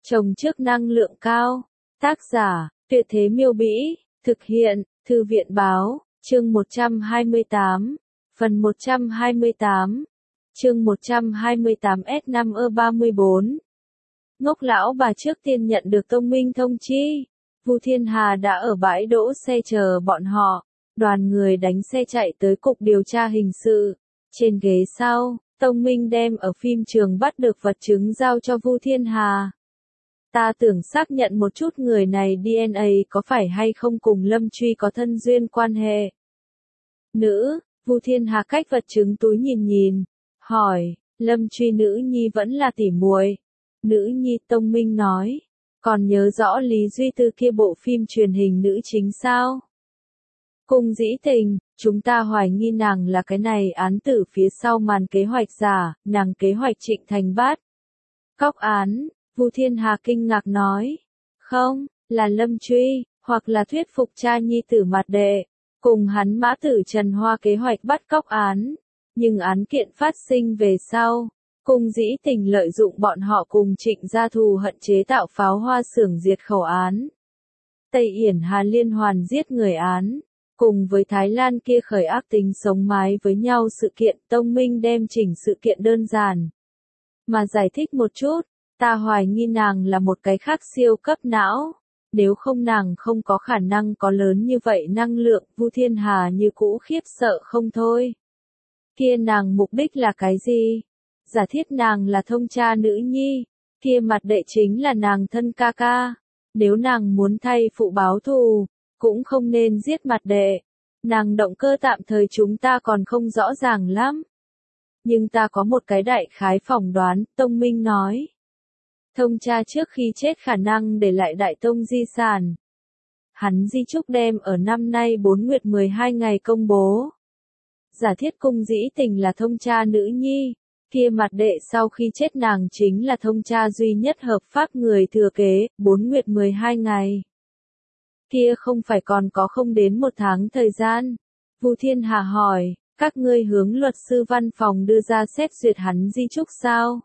Trồng trước năng lượng cao. Tác giả, Tuyệt Thế Miêu Bĩ. Thực hiện, Thư viện Báo. Chương 128. Phần 128. Chương 128 S5E34. Ngốc lão bà trước tiên nhận được Tông Minh thông chi. Vu Thiên Hà đã ở bãi đỗ xe chờ bọn họ. Đoàn người đánh xe chạy tới cục điều tra hình sự. Trên ghế sau, Tông Minh đem ở phim trường bắt được vật chứng giao cho Vu Thiên Hà. Ta tưởng xác nhận một chút người này DNA có phải hay không cùng Lâm Truy có thân duyên quan hệ. Nữ, Vu Thiên Hà cách vật chứng túi nhìn, hỏi, Lâm Truy nữ nhi vẫn là tỉ muội. Nữ nhi, Tông Minh nói, còn nhớ rõ Lý Duy Tư kia bộ phim truyền hình nữ chính sao? Cung Dĩ Tình, chúng ta hoài nghi nàng là cái này án tử phía sau màn kế hoạch giả, nàng kế hoạch Trịnh Thành Bát. Cóc án, Vu Thiên Hà kinh ngạc nói, không, là Lâm Truy, hoặc là thuyết phục cha nhi tử Mạt Đệ, cùng hắn mã tử Trần Hoa kế hoạch bắt cóc án. Nhưng án kiện phát sinh về sau, Cung Dĩ Tình lợi dụng bọn họ cùng Trịnh gia thù hận chế tạo pháo hoa xưởng diệt khẩu án. Tây Yển Hà liên hoàn giết người án, cùng với Thái Lan kia khởi ác tính sống mái với nhau sự kiện. Tông Minh đem chỉnh sự kiện đơn giản mà giải thích một chút. Ta hoài nghi nàng là một cái khác siêu cấp não. Nếu không nàng không có khả năng có lớn như vậy năng lượng. Vu Thiên Hà như cũ khiếp sợ không thôi. Kia nàng mục đích là cái gì? Giả thiết nàng là thông cha nữ nhi. Kia Mạt Đệ chính là nàng thân ca ca. Nếu nàng muốn thay phụ báo thù, cũng không nên giết Mạt Đệ. Nàng động cơ tạm thời chúng ta còn không rõ ràng lắm. Nhưng ta có một cái đại khái phỏng đoán, Tông Minh nói. Thông cha trước khi chết khả năng để lại đại tông di sản. Hắn di chúc đem ở năm nay 4 nguyệt 12 ngày công bố. Giả thiết Cung Dĩ Tình là thông cha nữ nhi, kia Mạt Đệ sau khi chết nàng chính là thông cha duy nhất hợp pháp người thừa kế, 4 nguyệt 12 ngày. Kia không phải còn có không đến 1 tháng thời gian. Vu Thiên Hà hỏi, các ngươi hướng luật sư văn phòng đưa ra xét duyệt hắn di chúc sao?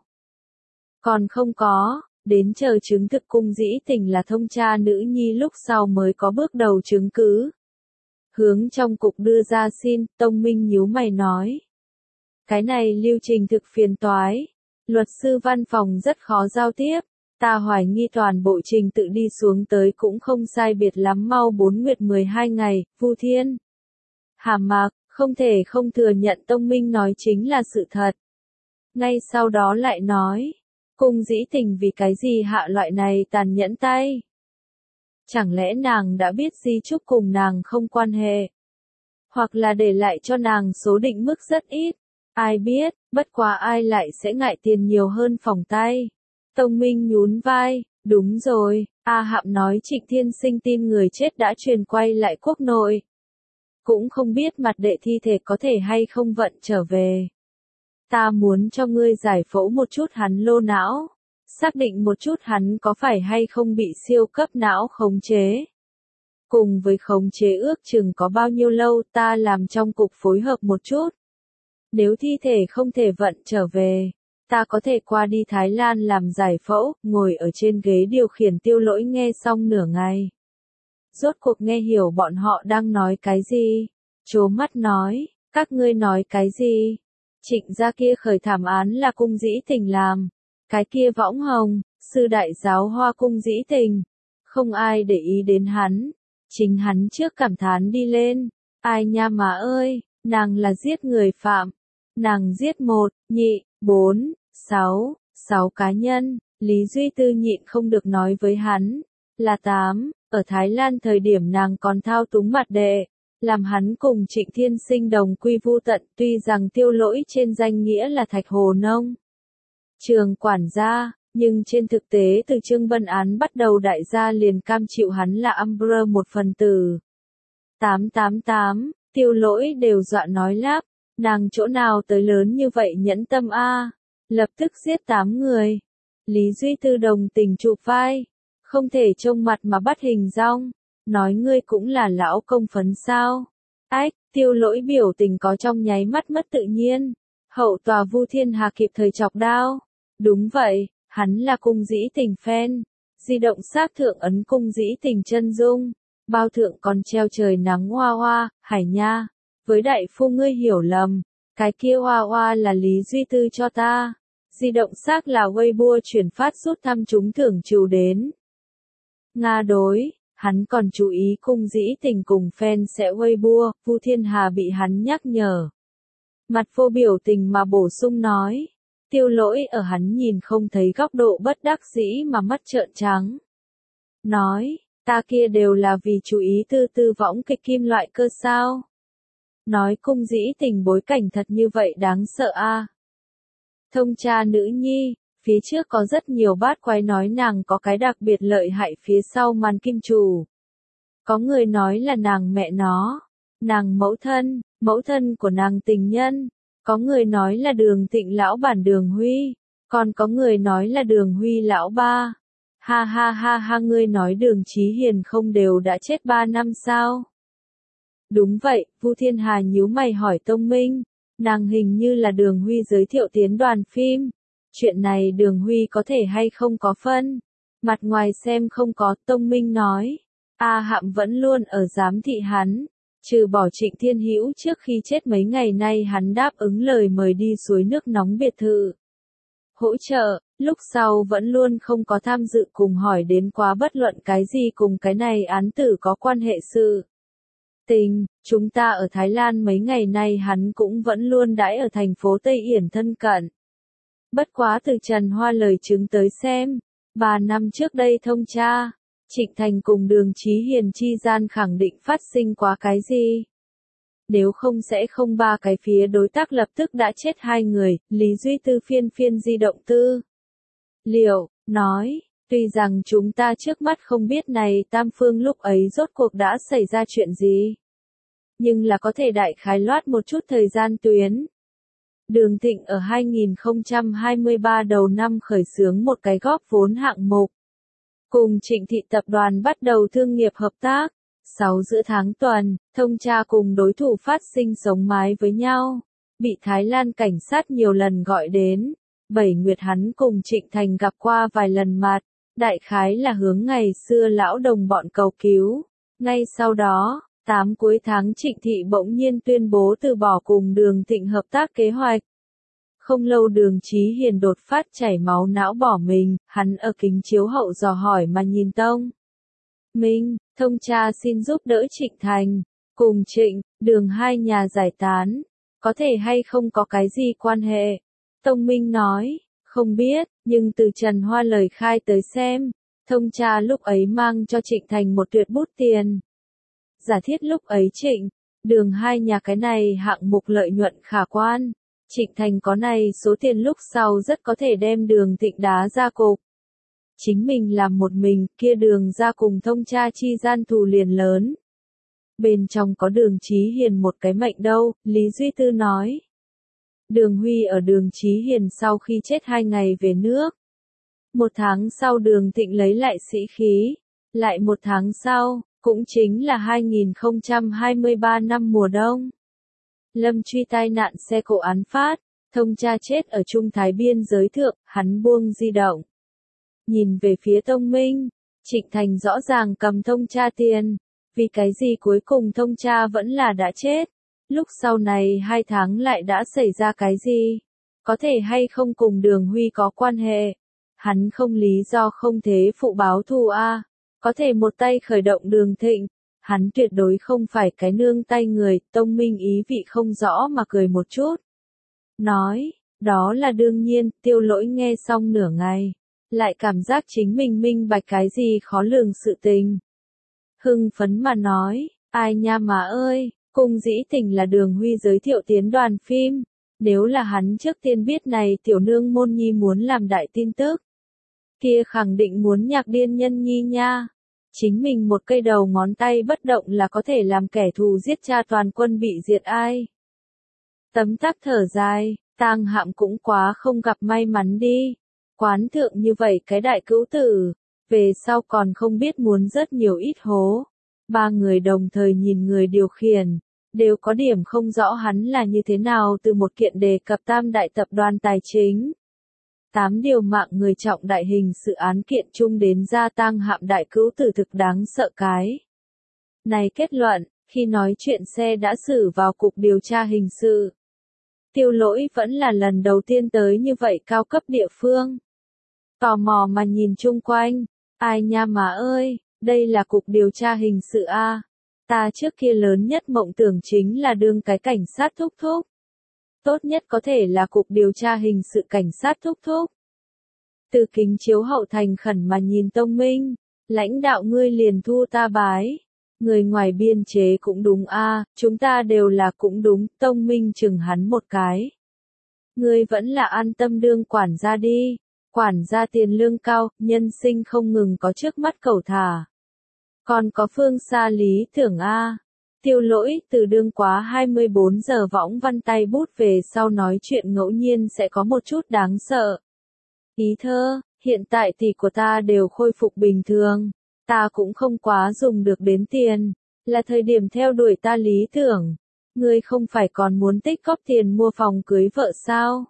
Còn không có, đến chờ chứng thực Cung Dĩ Tình là thông cha nữ nhi lúc sau mới có bước đầu chứng cứ. Hướng trong cục đưa ra xin, Tông Minh nhíu mày nói. Cái này lưu trình thực phiền toái. Luật sư văn phòng rất khó giao tiếp. Ta hoài nghi toàn bộ trình tự đi xuống tới cũng không sai biệt lắm mau 4 nguyệt 12 ngày, Vu Thiên Hà Mạc, không thể không thừa nhận Tông Minh nói chính là sự thật. Ngay sau đó lại nói. Cung Dĩ Tình vì cái gì hạ loại này tàn nhẫn tay? Chẳng lẽ nàng đã biết di chúc cùng nàng không quan hệ? Hoặc là để lại cho nàng số định mức rất ít? Ai biết, bất quá ai lại sẽ ngại tiền nhiều hơn phòng tay? Tông Minh nhún vai, đúng rồi, A Hạm nói Trịnh Thiên Sinh tin người chết đã truyền quay lại quốc nội. Cũng không biết Mạt Đệ thi thể có thể hay không vận trở về. Ta muốn cho ngươi giải phẫu một chút hắn lô não, xác định một chút hắn có phải hay không bị siêu cấp não khống chế. Cùng với khống chế ước chừng có bao nhiêu lâu ta làm trong cục phối hợp một chút. Nếu thi thể không thể vận trở về, ta có thể qua đi Thái Lan làm giải phẫu, ngồi ở trên ghế điều khiển Tiêu Lỗi nghe xong nửa ngày. Rốt cuộc nghe hiểu bọn họ đang nói cái gì, trố mắt nói, các ngươi nói cái gì? Trịnh gia kia khởi thảm án là Cung Dĩ Tình làm. Cái kia võng hồng, sư đại giáo hoa Cung Dĩ Tình. Không ai để ý đến hắn. Chính hắn trước cảm thán đi lên. Ai nha má ơi, nàng là giết người phạm. Nàng giết 1, 2, 4, 6 cá nhân. Lý Duy Tư nhịn không được nói với hắn. Là 8, ở Thái Lan thời điểm nàng còn thao túng Mạt Đệ. Làm hắn cùng Trịnh Thiên Sinh đồng quy vu tận, tuy rằng Tiêu Lỗi trên danh nghĩa là Thạch Hồ Nông trường quản gia, nhưng trên thực tế từ Trương Bân án bắt đầu đại gia liền cam chịu hắn là Umbrella một phần tử. 888, Tiêu Lỗi đều dọa nói lắp, nàng chỗ nào tới lớn như vậy nhẫn tâm a, lập tức giết 8 người. Lý Duy Tư đồng tình chụp vai, không thể trông mặt mà bắt hình dong. Nói ngươi cũng là lão công phấn sao? Ách, Tiêu Lỗi biểu tình có trong nháy mắt mất tự nhiên. Hậu tòa Vu Thiên Hà kịp thời chọc đao. Đúng vậy, hắn là Cung Dĩ Tình fan. Di động xác thượng ấn cung dĩ tình chân dung, bao thượng còn treo trời nắng hoa hoa, Hải Nha. Với đại phu ngươi hiểu lầm, cái kia hoa hoa là Lý Duy Tư cho ta. Di động xác là Weibo chuyển phát rút thăm trúng thưởng trừ đến. Nga đối, hắn còn chú ý cung dĩ tình cùng fan sẽ Weibo, Vu Thiên Hà bị hắn nhắc nhở. Mặt vô biểu tình mà bổ sung nói. Tiêu Lỗi ở hắn nhìn không thấy góc độ bất đắc dĩ mà mắt trợn trắng. Nói, ta kia đều là vì chú ý tư võng kịch kim loại cơ sao. Nói cung dĩ tình bối cảnh thật như vậy đáng sợ a. Thông cha nữ nhi, phía trước có rất nhiều bát quái nói nàng có cái đặc biệt lợi hại phía sau màn kim chủ. Có người nói là nàng mẹ nó, nàng mẫu thân của nàng tình nhân. Có người nói là Đường Thịnh lão bản Đường Huy, còn có người nói là Đường Huy lão ba. Ha ha ha ha, ngươi nói Đường Chí Hiền không đều đã chết 3 năm sao? Đúng vậy, Vu Thiên Hà nhíu mày hỏi Tông Minh, nàng hình như là Đường Huy giới thiệu tiến đoàn phim. Chuyện này Đường Huy có thể hay không có phân? Mặt ngoài xem không có, Tông Minh nói. A Hạm vẫn luôn ở giám thị hắn. Trừ bỏ Trịnh Thiên Hữu trước khi chết mấy ngày nay hắn đáp ứng lời mời đi suối nước nóng biệt thự. Hỗ trợ, lúc sau vẫn luôn không có tham dự cùng hỏi đến quá bất luận cái gì cùng cái này án tử có quan hệ sự. Tình, chúng ta ở Thái Lan mấy ngày nay hắn cũng vẫn luôn đãi ở thành phố Tây Yển thân cận. Bất quá từ Trần Hoa lời chứng tới xem, 3 năm trước đây thông tra. Trịnh Thành cùng Đường Chí Hiền chi gian khẳng định phát sinh quá cái gì. Nếu không sẽ không ba cái phía đối tác lập tức đã chết 2 người, Lý Duy Tư phiên di động tư. Liệu, nói, tuy rằng chúng ta trước mắt không biết này Tam Phương lúc ấy rốt cuộc đã xảy ra chuyện gì. Nhưng là có thể đại khái loát một chút thời gian tuyến. Đường Thịnh ở 2023 đầu năm khởi xướng một cái góp vốn hạng mục. Cùng Trịnh Thị tập đoàn bắt đầu thương nghiệp hợp tác. 6 giữa tháng tuần, thông tra cùng đối thủ phát sinh sống mái với nhau. Bị Thái Lan cảnh sát nhiều lần gọi đến. 7 nguyệt hắn cùng Trịnh Thành gặp qua vài lần mặt. Đại khái là hướng ngày xưa lão đồng bọn cầu cứu. Ngay sau đó, 8 cuối tháng Trịnh Thị bỗng nhiên tuyên bố từ bỏ cùng Đường Thịnh hợp tác kế hoạch. Không lâu Đường Chí Hiền đột phát chảy máu não bỏ mình, hắn ở kính chiếu hậu dò hỏi mà nhìn Tông Minh, thông tra xin giúp đỡ Trịnh Thành, cùng Trịnh, Đường hai nhà giải tán, có thể hay không có cái gì quan hệ. Tông Minh nói, không biết, nhưng từ Trần Hoa lời khai tới xem, thông tra lúc ấy mang cho Trịnh Thành một tuyệt bút tiền. Giả thiết lúc ấy Trịnh, Đường hai nhà cái này hạng mục lợi nhuận khả quan. Trịnh Thành có này số tiền lúc sau rất có thể đem Đường Thịnh đá ra cục. Chính mình làm một mình, kia Đường ra cùng thông tra chi gian thù liền lớn. Bên trong có Đường Chí Hiền một cái mệnh đâu, Lý Duy Tư nói. Đường Huy ở Đường Chí Hiền sau khi chết 2 ngày về nước. 1 tháng sau Đường Thịnh lấy lại sĩ khí. Lại 1 tháng sau, cũng chính là 2023 năm mùa đông. Lâm Truy tai nạn xe cộ án phát, thông tra chết ở Trung Thái biên giới thượng, hắn buông di động. Nhìn về phía Tông Minh, Trịnh Thành rõ ràng cầm thông tra tiền, vì cái gì cuối cùng thông tra vẫn là đã chết. Lúc sau này 2 tháng lại đã xảy ra cái gì? Có thể hay không cùng Đường Huy có quan hệ? Hắn không lý do không thế phụ báo thù a. Có thể một tay khởi động Đường Thịnh. Hắn tuyệt đối không phải cái nương tay người, Tông Minh ý vị không rõ mà cười một chút. Nói, đó là đương nhiên, Tiêu Lỗi nghe xong nửa ngày. Lại cảm giác chính mình minh bạch cái gì khó lường sự tình. Hưng phấn mà nói, ai nha mà ơi, cung dĩ tình là Đường Huy giới thiệu tiến đoàn phim. Nếu là hắn trước tiên biết này tiểu nương môn nhi muốn làm đại tin tức. Kia khẳng định muốn nhạc điên nhân nhi nha. Chính mình một cây đầu ngón tay bất động là có thể làm kẻ thù giết cha toàn quân bị diệt ai. Tấm tắc thở dài, Tang Hạm cũng quá không gặp may mắn đi. Quán thượng như vậy cái đại cữu tử, về sau còn không biết muốn rất nhiều ít hố. 3 người đồng thời nhìn người điều khiển, đều có điểm không rõ hắn là như thế nào từ một kiện đề cập tam đại tập đoàn tài chính. 8 điều mạng người trọng đại hình sự án kiện chung đến gia tang hạm đại cữu tử thực đáng sợ cái. Này kết luận, khi nói chuyện xe đã xử vào cục điều tra hình sự. Tiêu Lỗi vẫn là lần đầu tiên tới như vậy cao cấp địa phương. Tò mò mà nhìn chung quanh, ai nha má ơi, đây là cục điều tra hình sự a. Ta trước kia lớn nhất mộng tưởng chính là đương cái cảnh sát thúc thúc. Tốt nhất có thể là cục điều tra hình sự cảnh sát thúc thúc. Từ kính chiếu hậu thành khẩn mà nhìn Tông Minh, lãnh đạo ngươi liền thu ta bái. Người ngoài biên chế cũng đúng a, chúng ta đều là cũng đúng, Tông Minh chừng hắn một cái. Ngươi vẫn là an tâm đương quản gia đi, quản gia tiền lương cao, nhân sinh không ngừng có trước mắt cầu thả. Còn có phương xa lý tưởng a. Tiêu Lỗi từ đương quá 24 giờ võng văn tay bút về sau nói chuyện ngẫu nhiên sẽ có một chút đáng sợ. Ý thơ, hiện tại tỷ của ta đều khôi phục bình thường. Ta cũng không quá dùng được đến tiền, là thời điểm theo đuổi ta lý tưởng. Ngươi không phải còn muốn tích góp tiền mua phòng cưới vợ sao?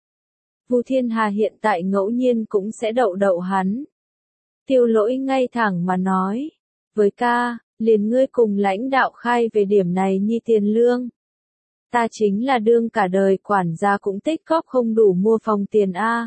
Vu Thiên Hà hiện tại ngẫu nhiên cũng sẽ đậu đậu hắn. Tiêu Lỗi ngay thẳng mà nói, với ca, liền ngươi cùng lãnh đạo khai về điểm này nhi tiền lương. Ta chính là đương cả đời quản gia cũng tích góp không đủ mua phòng tiền a.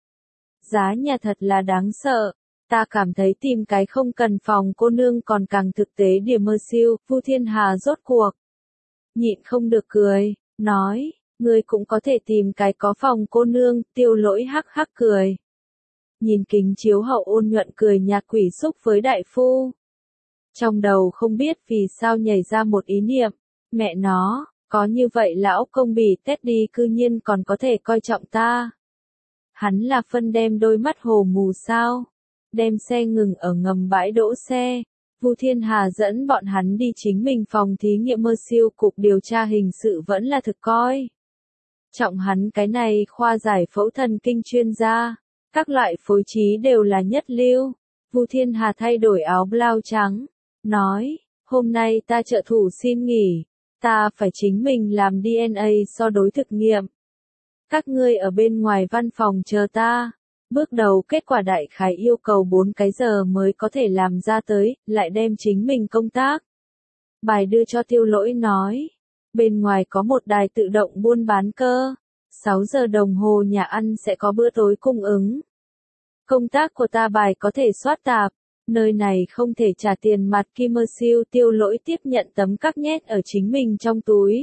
Giá nhà thật là đáng sợ. Ta cảm thấy tìm cái không cần phòng cô nương còn càng thực tế điểm mơ siêu, Vu Thiên Hà rốt cuộc. Nhịn không được cười, nói, ngươi cũng có thể tìm cái có phòng cô nương, Tiêu Lỗi hắc hắc cười. Nhìn kính chiếu hậu ôn nhuận cười nhạt quỷ xúc với đại phu. Trong đầu không biết vì sao nhảy ra một ý niệm, mẹ nó, có như vậy lão công bỉ tét đi cư nhiên còn có thể coi trọng ta. Hắn là phân đem đôi mắt hồ mù sao? Đem xe ngừng ở ngầm bãi đỗ xe, Vu Thiên Hà dẫn bọn hắn đi chính mình phòng thí nghiệm mơ siêu cục điều tra hình sự vẫn là thực coi. Trọng hắn cái này khoa giải phẫu thần kinh chuyên gia, các loại phối trí đều là nhất lưu. Vu Thiên Hà thay đổi áo blau trắng, nói, hôm nay ta trợ thủ xin nghỉ, ta phải chính mình làm DNA so đối thực nghiệm. Các ngươi ở bên ngoài văn phòng chờ ta. Bước đầu kết quả đại khái yêu cầu 4 cái giờ mới có thể làm ra tới, lại đem chính mình công tác. Bài đưa cho Tiêu Lỗi nói, bên ngoài có một đài tự động buôn bán cơ, 6 giờ đồng hồ nhà ăn sẽ có bữa tối cung ứng. Công tác của ta bài có thể soát tạp, nơi này không thể trả tiền mặt commercial. Tiêu Lỗi tiếp nhận tấm cắc nhét ở chính mình trong túi.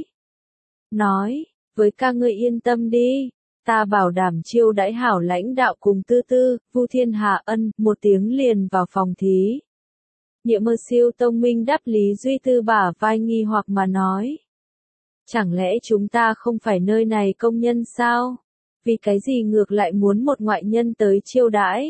Nói, với ca ngươi yên tâm đi. Ta bảo đảm chiêu đãi hảo lãnh đạo cùng tư tư, Vu Thiên Hà ân, một tiếng liền vào phòng thí. Nhiệm mơ siêu Tông Minh đáp Lý Duy Tư bả vai nghi hoặc mà nói. Chẳng lẽ chúng ta không phải nơi này công nhân sao? Vì cái gì ngược lại muốn một ngoại nhân tới chiêu đãi?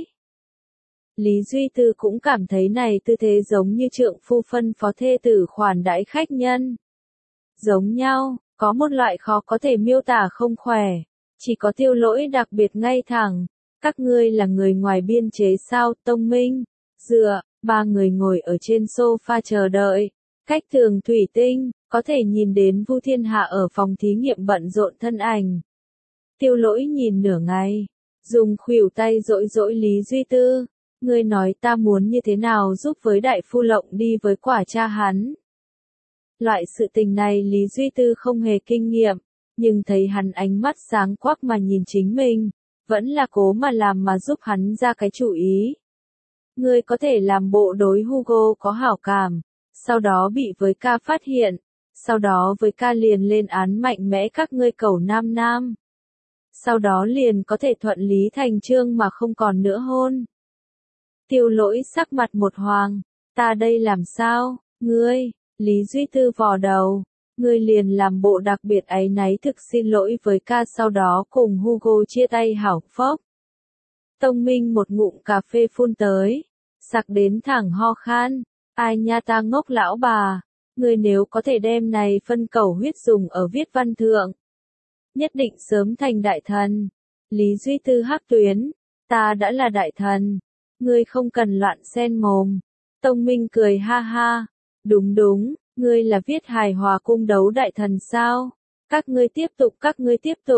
Lý Duy Tư cũng cảm thấy này tư thế giống như trượng phu phân phó thê tử khoản đãi khách nhân. Giống nhau, có một loại khó có thể miêu tả không khỏe. Chỉ có Tiêu Lỗi đặc biệt ngay thẳng, các ngươi là người ngoài biên chế sao? Tông Minh, dựa, 3 người ngồi ở trên sofa chờ đợi, cách tường thủy tinh, có thể nhìn đến Vu Thiên Hạ ở phòng thí nghiệm bận rộn thân ảnh. Tiêu Lỗi nhìn nửa ngày, dùng khuỷu tay dỗi dỗi Lý Duy Tư, ngươi nói ta muốn như thế nào giúp với đại phu Lộng đi với quả cha hắn. Loại sự tình này Lý Duy Tư không hề kinh nghiệm. Nhưng thấy hắn ánh mắt sáng quắc mà nhìn chính mình, vẫn là cố mà làm mà giúp hắn ra cái chủ ý. Ngươi có thể làm bộ đối Hugo có hảo cảm, sau đó bị với ca phát hiện, sau đó với ca liền lên án mạnh mẽ các ngươi cẩu nam nam. Sau đó liền có thể thuận lý thành chương mà không còn nữa hôn. Tiêu Lỗi sắc mặt một hoàng, ta đây làm sao, ngươi, Lý Duy Tư vò đầu. Ngươi liền làm bộ đặc biệt áy náy thực xin lỗi với ca sau đó cùng Hugo chia tay hảo phốc. Tông Minh một ngụm cà phê phun tới, sặc đến thẳng ho khan, ai nha ta ngốc lão bà, ngươi nếu có thể đem này phân cầu huyết dùng ở viết văn thượng. Nhất định sớm thành đại thần. Lý Duy Tư hắc tuyến, ta đã là đại thần, ngươi không cần loạn xen mồm. Tông Minh cười ha ha, đúng đúng. Ngươi là viết hài hòa cung đấu đại thần sao? Các ngươi tiếp tục,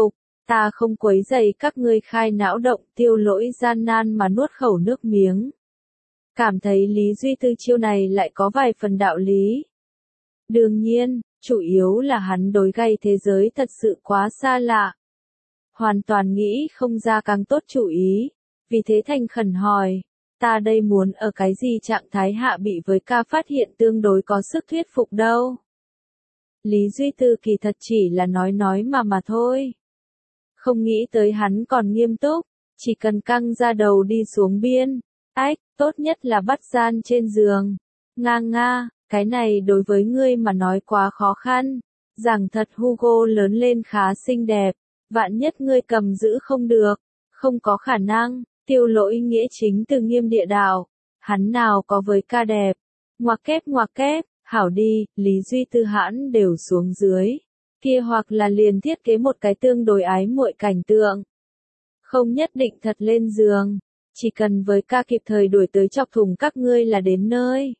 Ta không quấy rầy các ngươi khai não động. Tiêu Lỗi gian nan mà nuốt khẩu nước miếng. Cảm thấy Lý Duy Tư chiêu này lại có vài phần đạo lý. Đương nhiên, chủ yếu là hắn đối gay thế giới thật sự quá xa lạ. Hoàn toàn nghĩ không ra càng tốt chủ ý. Vì thế thành khẩn hỏi, ta đây muốn ở cái gì trạng thái hạ bị với ca phát hiện tương đối có sức thuyết phục đâu. Lý Duy Tư kỳ thật chỉ là nói mà thôi. Không nghĩ tới hắn còn nghiêm túc, chỉ cần căng ra đầu đi xuống biên. Ách, tốt nhất là bắt gian trên giường. Nga, cái này đối với ngươi mà nói quá khó khăn. Rằng thật Hugo lớn lên khá xinh đẹp, vạn nhất ngươi cầm giữ không được, không có khả năng. Tiêu Lỗi nghĩa chính từ nghiêm địa đạo, hắn nào có với ca đẹp. Ngoặc kép, hảo đi, Lý Duy Tư hãn đều xuống dưới. Kia hoặc là liền thiết kế một cái tương đối ái muội cảnh tượng. Không nhất định thật lên giường, chỉ cần với ca kịp thời đuổi tới chọc thùng các ngươi là đến nơi.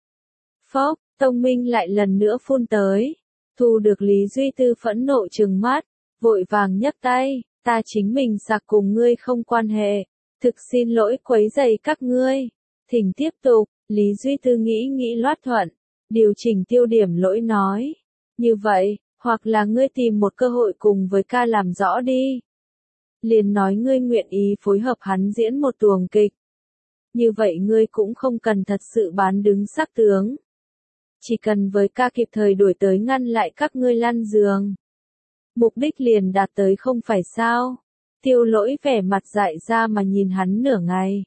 Phốc, Tông Minh lại lần nữa phun tới. Thu được Lý Duy Tư phẫn nộ trừng mắt, vội vàng nhấc tay, ta chính mình sạc cùng ngươi không quan hệ. Thực xin lỗi quấy rầy các ngươi. Thỉnh tiếp tục, Lý Duy Tư nghĩ loát thuận, điều chỉnh tiêu điểm Lỗi nói. Như vậy, hoặc là ngươi tìm một cơ hội cùng với ca làm rõ đi. Liền nói ngươi nguyện ý phối hợp hắn diễn một tuồng kịch. Như vậy ngươi cũng không cần thật sự bán đứng sắc tướng. Chỉ cần với ca kịp thời đuổi tới ngăn lại các ngươi lăn giường. Mục đích liền đạt tới không phải sao. Tiêu Lỗi vẻ mặt dại ra mà nhìn hắn nửa ngày.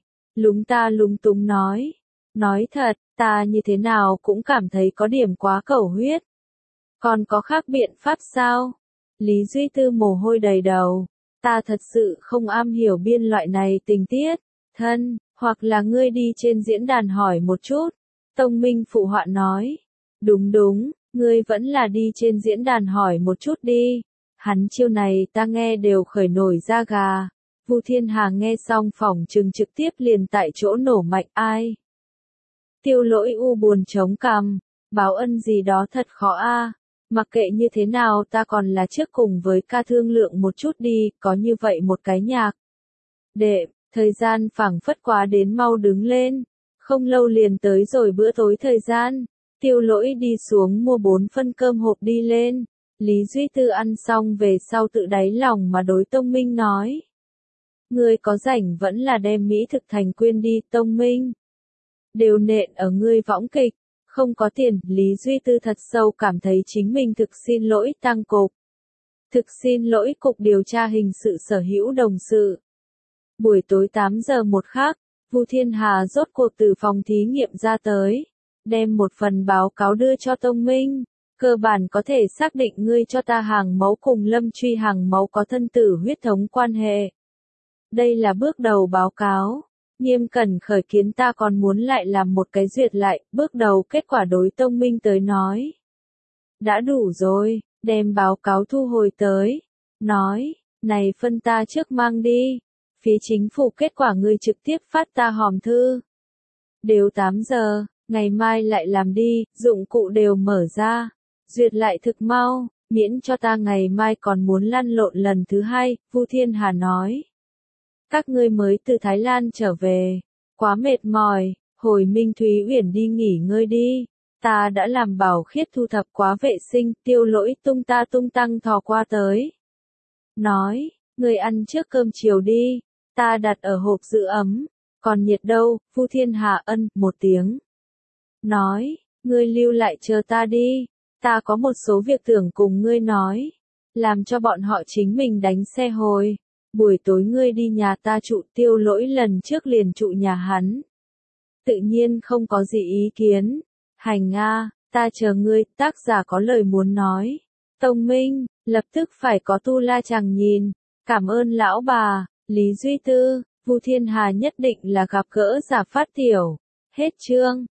Lúng túng nói. Nói thật, ta như thế nào cũng cảm thấy có điểm quá cầu huyết. Còn có khác biện pháp sao? Lý Duy Tư mồ hôi đầy đầu. Ta thật sự không am hiểu biên loại này tình tiết. Thân, hoặc là ngươi đi trên diễn đàn hỏi một chút. Tông Minh phụ họa nói. Đúng, ngươi vẫn là đi trên diễn đàn hỏi một chút đi. Hắn chiêu này ta nghe đều khởi nổi da gà. Vu Thiên Hà nghe xong phỏng chừng trực tiếp liền tại chỗ nổ mạnh ai. Tiêu Lỗi u buồn chống cằm, báo ân gì đó thật khó a. Mặc kệ như thế nào ta còn là trước cùng với ca thương lượng một chút đi, có như vậy một cái nhạc. Đệ, thời gian phảng phất quá đến mau đứng lên. Không lâu liền tới rồi bữa tối thời gian. Tiêu Lỗi đi xuống mua 4 phân cơm hộp đi lên. Lý Duy Tư ăn xong về sau tự đáy lòng mà đối Tông Minh nói. Ngươi có rảnh vẫn là đem mỹ thực thành quyên đi Tông Minh. Đều nện ở ngươi võng kịch. Không có tiền, Lý Duy Tư thật sâu cảm thấy chính mình thực xin lỗi tăng cục. Thực xin lỗi cục điều tra hình sự sở hữu đồng sự. Buổi tối 8 giờ một khắc, Vu Thiên Hà rốt cuộc từ phòng thí nghiệm ra tới. Đem một phần báo cáo đưa cho Tông Minh. Cơ bản có thể xác định ngươi cho ta hàng mẫu cùng Lâm Truy hàng mẫu có thân tử huyết thống quan hệ. Đây là bước đầu báo cáo. Nghiêm cẩn khởi kiến ta còn muốn lại làm một cái duyệt lại, bước đầu kết quả đối Tông Minh tới nói. Đã đủ rồi, đem báo cáo thu hồi tới. Nói, này phân ta trước mang đi. Phía chính phủ kết quả ngươi trực tiếp phát ta hòm thư. Đều 8 giờ, ngày mai lại làm đi, dụng cụ đều mở ra. Duyệt lại thực mau, miễn cho ta ngày mai còn muốn lăn lộn lần thứ hai, Vu Thiên Hà nói. Các ngươi mới từ Thái Lan trở về, quá mệt mỏi, hồi Minh Thúy Uyển đi nghỉ ngơi đi. Ta đã làm Bảo Khiết thu thập quá vệ sinh, Tiêu Lỗi tung tăng thò qua tới. Nói, ngươi ăn trước cơm chiều đi, ta đặt ở hộp giữ ấm, còn nhiệt đâu, Vu Thiên Hà ân, một tiếng. Nói, ngươi lưu lại chờ ta đi, ta có một số việc tưởng cùng ngươi nói, làm cho bọn họ chính mình đánh xe hồi. Buổi tối ngươi đi nhà ta trụ, Tiêu Lỗi lần trước liền trụ nhà hắn. Tự nhiên không có gì ý kiến. Hành a, ta chờ ngươi, tác giả có lời muốn nói. Tông Minh, lập tức phải có tu la chàng nhìn. Cảm ơn lão bà, Lý Duy Tư, Vu Thiên Hà nhất định là gặp gỡ giả phát tiểu. Hết chương.